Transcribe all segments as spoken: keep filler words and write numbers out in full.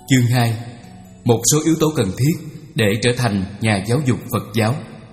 Chương hai. Một số yếu tố cần thiết để trở thành nhà giáo dục Phật giáo.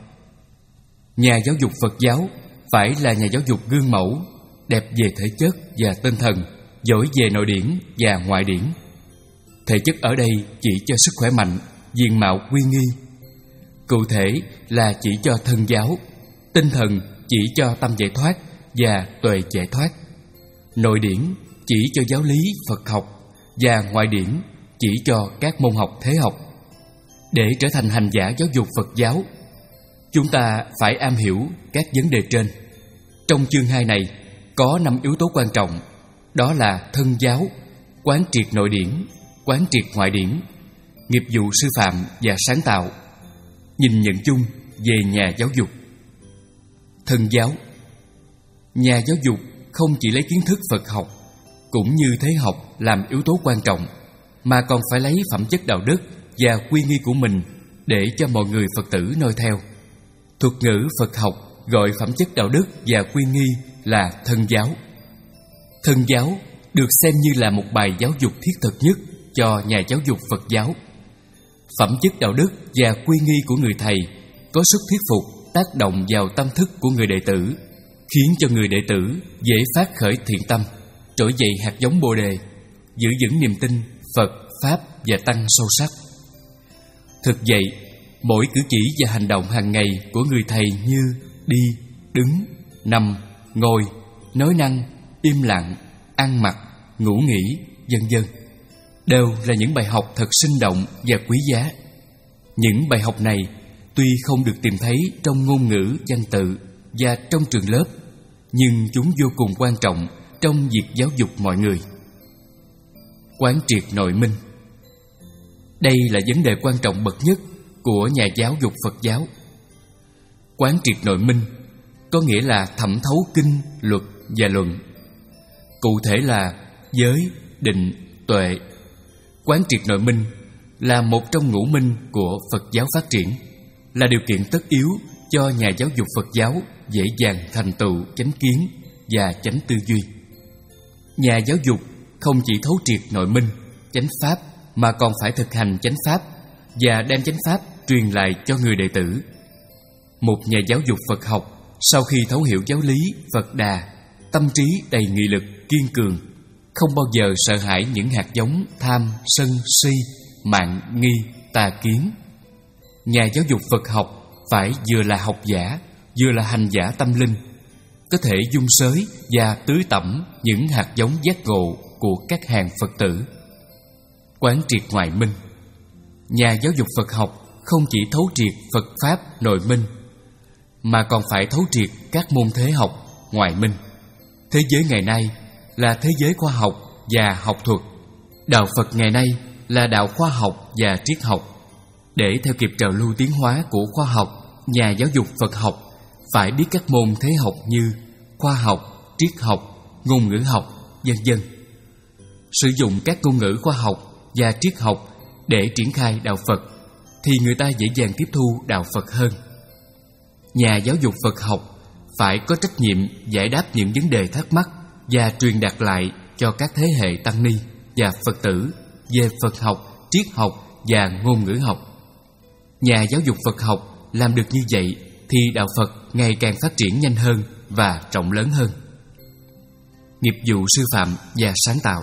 Nhà giáo dục Phật giáo phải là nhà giáo dục gương mẫu, đẹp về thể chất và tinh thần, giỏi về nội điển và ngoại điển. Thể chất ở đây chỉ cho sức khỏe mạnh, diện mạo uy nghi. Cụ thể là chỉ cho thân giáo. Tinh thần chỉ cho tâm giải thoát và tuệ giải thoát. Nội điển chỉ cho giáo lý Phật học, và ngoại điển chỉ cho các môn học thế học. Để trở thành hành giả giáo dục Phật giáo, chúng ta phải am hiểu các vấn đề trên. Trong chương hai này có năm yếu tố quan trọng, đó là thân giáo, quán triệt nội điển, quán triệt ngoại điển, nghiệp vụ sư phạm và sáng tạo, nhìn nhận chung về nhà giáo dục. Thân giáo. Nhà giáo dục không chỉ lấy kiến thức Phật học cũng như thế học làm yếu tố quan trọng, mà còn phải lấy phẩm chất đạo đức và quy nghi của mình để cho mọi người Phật tử noi theo. Thuật ngữ Phật học gọi phẩm chất đạo đức và quy nghi là thân giáo. Thân giáo được xem như là một bài giáo dục thiết thực nhất cho nhà giáo dục Phật giáo. Phẩm chất đạo đức và quy nghi của người thầy có sức thuyết phục, tác động vào tâm thức của người đệ tử, khiến cho người đệ tử dễ phát khởi thiện tâm, trỗi dậy hạt giống Bồ đề, giữ vững niềm tin Phật, Pháp và Tăng sâu sắc. Thực vậy, mỗi cử chỉ và hành động hàng ngày của người thầy như đi, đứng, nằm, ngồi, nói năng, im lặng, ăn mặc, ngủ nghỉ, vân vân đều là những bài học thật sinh động và quý giá. Những bài học này tuy không được tìm thấy trong ngôn ngữ văn tự và trong trường lớp, nhưng chúng vô cùng quan trọng trong việc giáo dục mọi người. Quán triệt nội minh. Đây là vấn đề quan trọng bậc nhất của nhà giáo dục Phật giáo. Quán triệt nội minh có nghĩa là thẩm thấu kinh, luật và luận. Cụ thể là giới, định, tuệ. Quán triệt nội minh là một trong ngũ minh của Phật giáo phát triển, là điều kiện tất yếu cho nhà giáo dục Phật giáo dễ dàng thành tựu chánh kiến và chánh tư duy. Nhà giáo dục không chỉ thấu triệt nội minh, chánh pháp, mà còn phải thực hành chánh pháp và đem chánh pháp truyền lại cho người đệ tử. Một nhà giáo dục Phật học sau khi thấu hiểu giáo lý Phật Đà, tâm trí đầy nghị lực, kiên cường, không bao giờ sợ hãi những hạt giống tham, sân, si, mạn, nghi, tà kiến. Nhà giáo dục Phật học phải vừa là học giả, vừa là hành giả tâm linh, có thể dung xới và tưới tẩm những hạt giống giác ngộ của các hàng Phật tử. Quán triệt ngoại minh. Nhà giáo dục Phật học không chỉ thấu triệt Phật Pháp nội minh, mà còn phải thấu triệt các môn thế học ngoại minh. Thế giới ngày nay là thế giới khoa học và học thuật. Đạo Phật ngày nay là đạo khoa học và triết học. Để theo kịp trào lưu tiến hóa của khoa học, nhà giáo dục Phật học phải biết các môn thế học như khoa học, triết học, ngôn ngữ học, vân vân. Sử dụng các ngôn ngữ khoa học và triết học để triển khai đạo Phật thì người ta dễ dàng tiếp thu đạo Phật hơn. Nhà giáo dục Phật học phải có trách nhiệm giải đáp những vấn đề thắc mắc và truyền đạt lại cho các thế hệ tăng ni và Phật tử về Phật học, triết học và ngôn ngữ học. Nhà giáo dục Phật học làm được như vậy thì đạo Phật ngày càng phát triển nhanh hơn và rộng lớn hơn. Nghiệp vụ sư phạm và sáng tạo.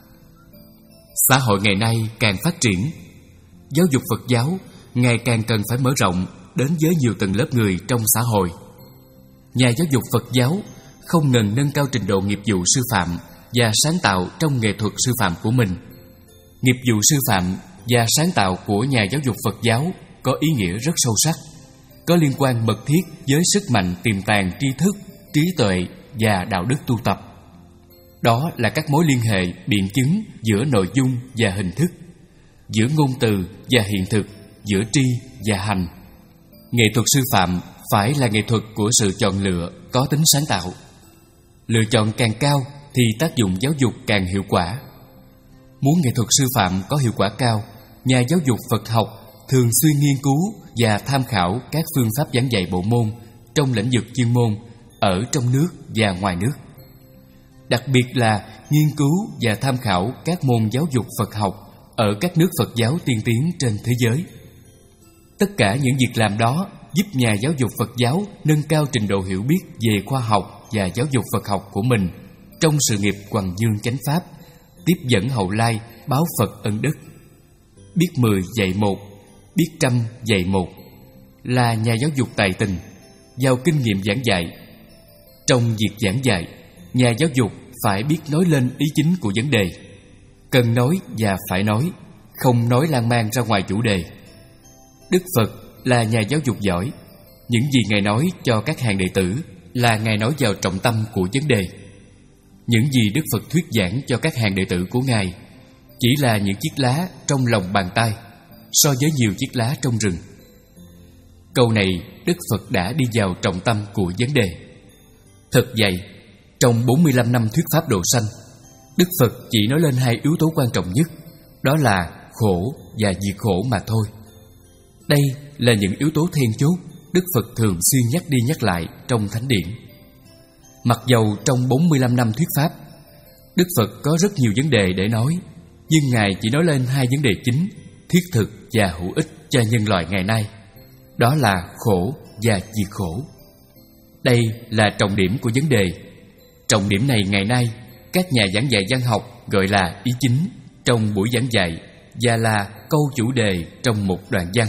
Xã hội ngày nay càng phát triển, giáo dục Phật giáo ngày càng cần phải mở rộng đến với nhiều tầng lớp người trong xã hội. Nhà giáo dục Phật giáo không ngừng nâng cao trình độ nghiệp vụ sư phạm và sáng tạo trong nghệ thuật sư phạm của mình. Nghiệp vụ sư phạm và sáng tạo của nhà giáo dục Phật giáo có ý nghĩa rất sâu sắc, có liên quan mật thiết với sức mạnh tiềm tàng tri thức, trí tuệ và đạo đức tu tập. Đó là các mối liên hệ biện chứng giữa nội dung và hình thức, giữa ngôn từ và hiện thực, giữa tri và hành. Nghệ thuật sư phạm phải là nghệ thuật của sự chọn lựa có tính sáng tạo. Lựa chọn càng cao thì tác dụng giáo dục càng hiệu quả. Muốn nghệ thuật sư phạm có hiệu quả cao, nhà giáo dục Phật học thường xuyên nghiên cứu và tham khảo các phương pháp giảng dạy bộ môn trong lĩnh vực chuyên môn ở trong nước và ngoài nước. Đặc biệt là nghiên cứu và tham khảo các môn giáo dục Phật học ở các nước Phật giáo tiên tiến trên thế giới. Tất cả những việc làm đó giúp nhà giáo dục Phật giáo nâng cao trình độ hiểu biết về khoa học và giáo dục Phật học của mình trong sự nghiệp hoằng dương chánh pháp, tiếp dẫn hậu lai báo Phật ân đức. Biết mười dạy một, biết trăm dạy một, là nhà giáo dục tài tình, giàu kinh nghiệm giảng dạy. Trong việc giảng dạy, nhà giáo dục phải biết nói lên ý chính của vấn đề, cần nói và phải nói, không nói lan man ra ngoài chủ đề. Đức Phật là nhà giáo dục giỏi. Những gì Ngài nói cho các hàng đệ tử là Ngài nói vào trọng tâm của vấn đề. Những gì Đức Phật thuyết giảng cho các hàng đệ tử của Ngài chỉ là những chiếc lá trong lòng bàn tay so với nhiều chiếc lá trong rừng. Câu này Đức Phật đã đi vào trọng tâm của vấn đề. Thật vậy, trong bốn mươi lăm năm thuyết pháp độ sanh, Đức Phật chỉ nói lên hai yếu tố quan trọng nhất, đó là khổ và diệt khổ mà thôi. Đây là những yếu tố then chốt Đức Phật thường xuyên nhắc đi nhắc lại trong Thánh Điển. Mặc dầu trong bốn mươi lăm năm thuyết pháp, Đức Phật có rất nhiều vấn đề để nói, nhưng Ngài chỉ nói lên hai vấn đề chính, thiết thực và hữu ích cho nhân loại ngày nay, đó là khổ và diệt khổ. Đây là trọng điểm của vấn đề. Trọng điểm này ngày nay các nhà giảng dạy văn học gọi là ý chính trong buổi giảng dạy và là câu chủ đề trong một đoạn văn.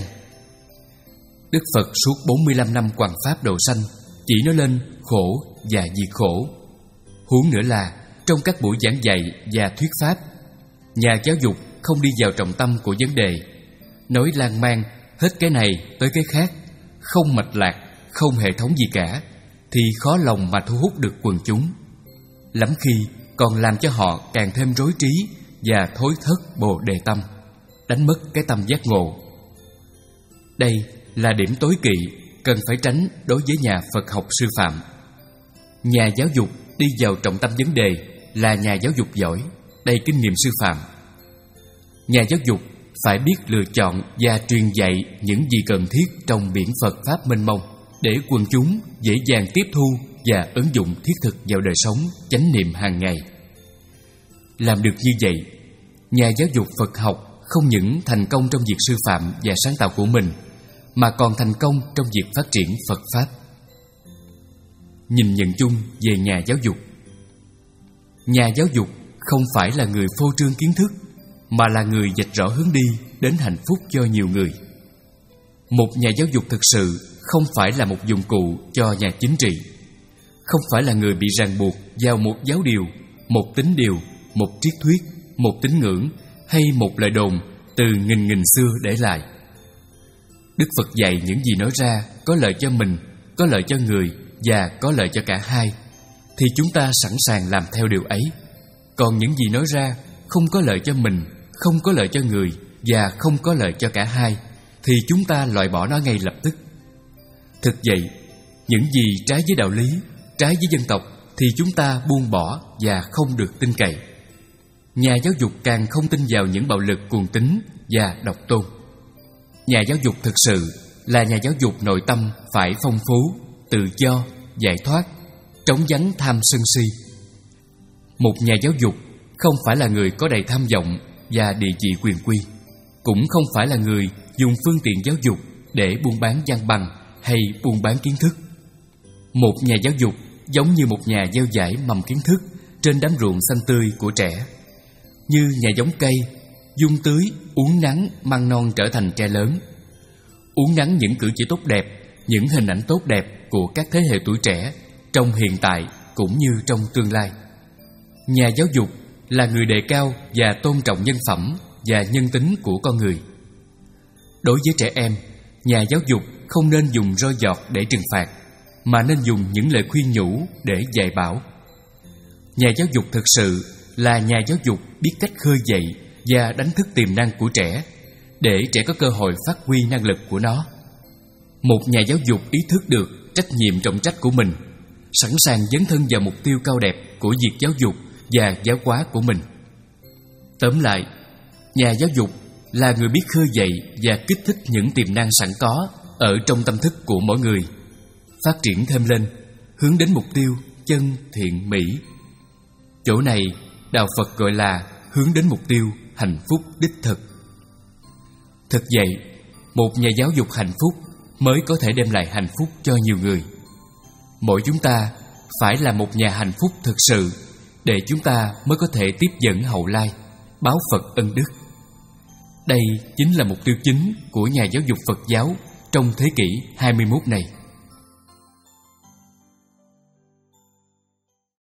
Đức Phật suốt bốn mươi lăm năm hoằng pháp độ sanh chỉ nói lên khổ và diệt khổ. Huống nữa là trong các buổi giảng dạy và thuyết pháp, nhà giáo dục không đi vào trọng tâm của vấn đề, nói lan man hết cái này tới cái khác, không mạch lạc, không hệ thống gì cả, thì khó lòng mà thu hút được quần chúng. Lắm khi còn làm cho họ càng thêm rối trí và thối thất bồ đề tâm, đánh mất cái tâm giác ngộ. Đây là điểm tối kỵ cần phải tránh đối với nhà Phật học sư phạm. Nhà giáo dục đi vào trọng tâm vấn đề là nhà giáo dục giỏi, đầy kinh nghiệm sư phạm. Nhà giáo dục phải biết lựa chọn và truyền dạy những gì cần thiết trong biển Phật pháp mênh mông, để quần chúng dễ dàng tiếp thu và ứng dụng thiết thực vào đời sống chánh niệm hàng ngày. Làm được như vậy, nhà giáo dục Phật học không những thành công trong việc sư phạm và sáng tạo của mình, mà còn thành công trong việc phát triển Phật pháp. Nhìn nhận chung về nhà giáo dục, nhà giáo dục không phải là người phô trương kiến thức, mà là người vạch rõ hướng đi đến hạnh phúc cho nhiều người. Một nhà giáo dục thực sự không phải là một dụng cụ cho nhà chính trị, không phải là người bị ràng buộc vào một giáo điều, một tín điều, một triết thuyết, một tín ngưỡng hay một lời đồn từ nghìn nghìn xưa để lại. Đức Phật dạy những gì nói ra có lợi cho mình, có lợi cho người và có lợi cho cả hai, thì chúng ta sẵn sàng làm theo điều ấy. Còn những gì nói ra không có lợi cho mình, không có lợi cho người và không có lợi cho cả hai, thì chúng ta loại bỏ nó ngay lập tức. Thực vậy, những gì trái với đạo lý, trái với dân tộc thì chúng ta buông bỏ và không được tin cậy. Nhà giáo dục càng không tin vào những bạo lực cuồng tín và độc tôn. Nhà giáo dục thực sự là nhà giáo dục nội tâm phải phong phú, tự do, giải thoát, trống vắng tham sân si. Một nhà giáo dục không phải là người có đầy tham vọng và địa vị quyền quy, cũng không phải là người dùng phương tiện giáo dục để buôn bán văn bằng hay buôn bán kiến thức. Một nhà giáo dục giống như một nhà gieo dải mầm kiến thức trên đám ruộng xanh tươi của trẻ, như nhà giống cây, dung tưới, uốn nắng, măng non trở thành tre lớn. Uốn nắng những cử chỉ tốt đẹp, những hình ảnh tốt đẹp của các thế hệ tuổi trẻ trong hiện tại cũng như trong tương lai. Nhà giáo dục là người đề cao và tôn trọng nhân phẩm và nhân tính của con người. Đối với trẻ em, nhà giáo dục không nên dùng roi giọt để trừng phạt, mà nên dùng những lời khuyên nhủ để dạy bảo. Nhà giáo dục thực sự là nhà giáo dục biết cách khơi dậy và đánh thức tiềm năng của trẻ, để trẻ có cơ hội phát huy năng lực của nó. Một nhà giáo dục ý thức được trách nhiệm trọng trách của mình, sẵn sàng dấn thân vào mục tiêu cao đẹp của việc giáo dục và giáo hóa của mình. Tóm lại, nhà giáo dục là người biết khơi dậy và kích thích những tiềm năng sẵn có ở trong tâm thức của mỗi người, phát triển thêm lên, hướng đến mục tiêu chân thiện mỹ. Chỗ này, đạo Phật gọi là hướng đến mục tiêu hạnh phúc đích thực. Thực vậy, một nhà giáo dục hạnh phúc mới có thể đem lại hạnh phúc cho nhiều người. Mỗi chúng ta phải là một nhà hạnh phúc thực sự, để chúng ta mới có thể tiếp dẫn hậu lai, báo Phật ân đức. Đây chính là mục tiêu chính của nhà giáo dục Phật giáo trong thế kỷ hai mươi mốt này.